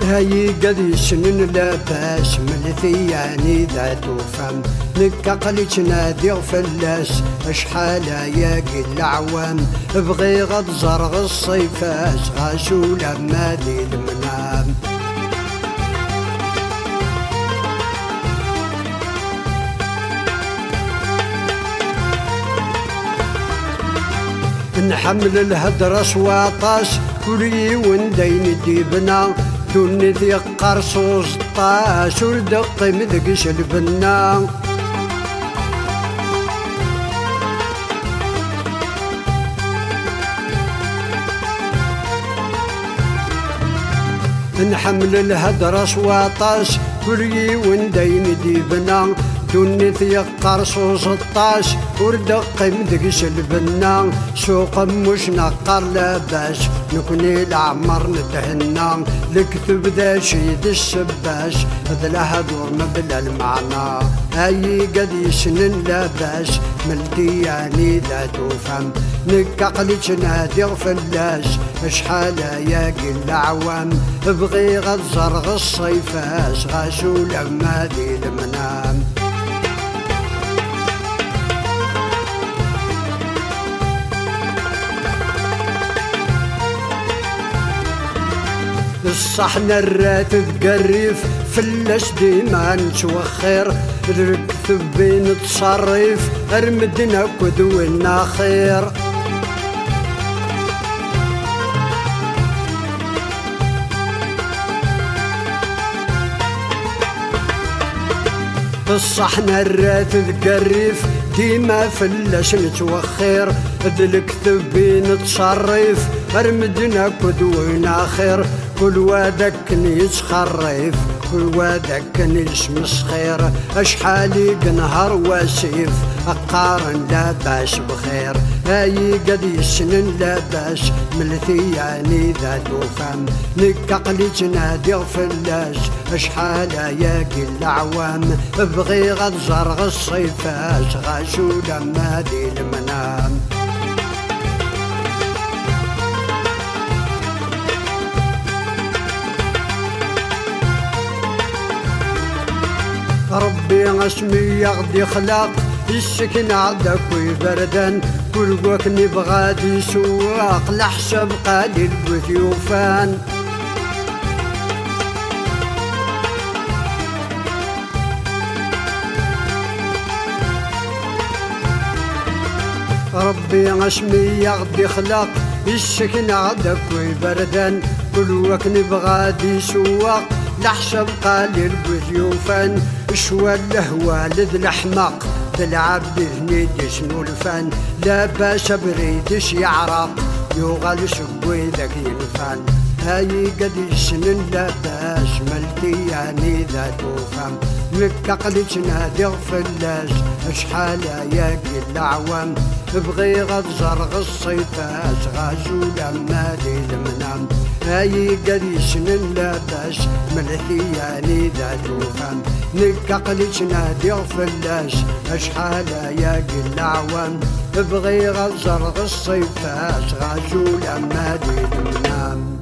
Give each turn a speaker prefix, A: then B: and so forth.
A: هاي قد يسنن لاباس من ثياني ذات فم نكا قليت نادي فلاس اشحال ياقي العوام بغي غد زرغ الصيفاس غاشو لما دي المنام نحمل الهدرة سواطاس كلي وندين ديبنا دوني ذي قرصوص طاس وردق مذقش البنا نحمل الهدرة سواطاس كلي وندين ديبنا دوني ذي قرصوص الطاس وردق مذقش البنا سوق مش نقر لاباس نكوني العمر نتهنى الكتب ذا شيد السباس ذا لها دور مبلا المعنى هاي قد يسنن لاباس ملدياني لا تفهم نكا قليت نادي فلاس اشحال ياقي العوام بغي غد زرغ الصيفاس غاشو لما دي المنام الصحن الرات تقريف فلاس ديما نتوخر الكتب بين تصرف ارمدنا كدونا خير الصحن الرات تقريف ديما فلاس نتوخر الكتب بين تصرف ارمدنا كدونا خير كل وادك يتخرف كل وادك يسمس خير اشحالي نهار واسيف اقارن لا باس بخير هاي قد يسنن لا باس من ثياني ذات فم نكا قليت نادي فلاس اشحال ياقي العوام بغي غد زرغ الصيفاس غاشو لما دي المنام ربي اسمي يغدي خلاق السكن عدك ويبردن كل وكني بغادي سواق لحسب قليل بثيوفان ربي اسمي يغدي خلاق السكن عدك ويبردن كل وكني بغادي سواق لحسب قليل بثيوفان شوى الهوى لذ الحماق ذا العبد هنيدي شنو الفن لا باس بريدش يعرق يغال سبوي ذاك ينفن هاي قد يسنن لا باس ملدياني ذات فم مكا قليت نادي فلاس اشحال ياقي العوام بغي غد زرغ الصيفاس غاشو لما دي المنام هاي قد يسنن لا باس ملدياني ذات فم نكا قليت نادي فلاس اشحال ياقي العوام بغي غد زرغ الصيفاس غاشو لما دي المنام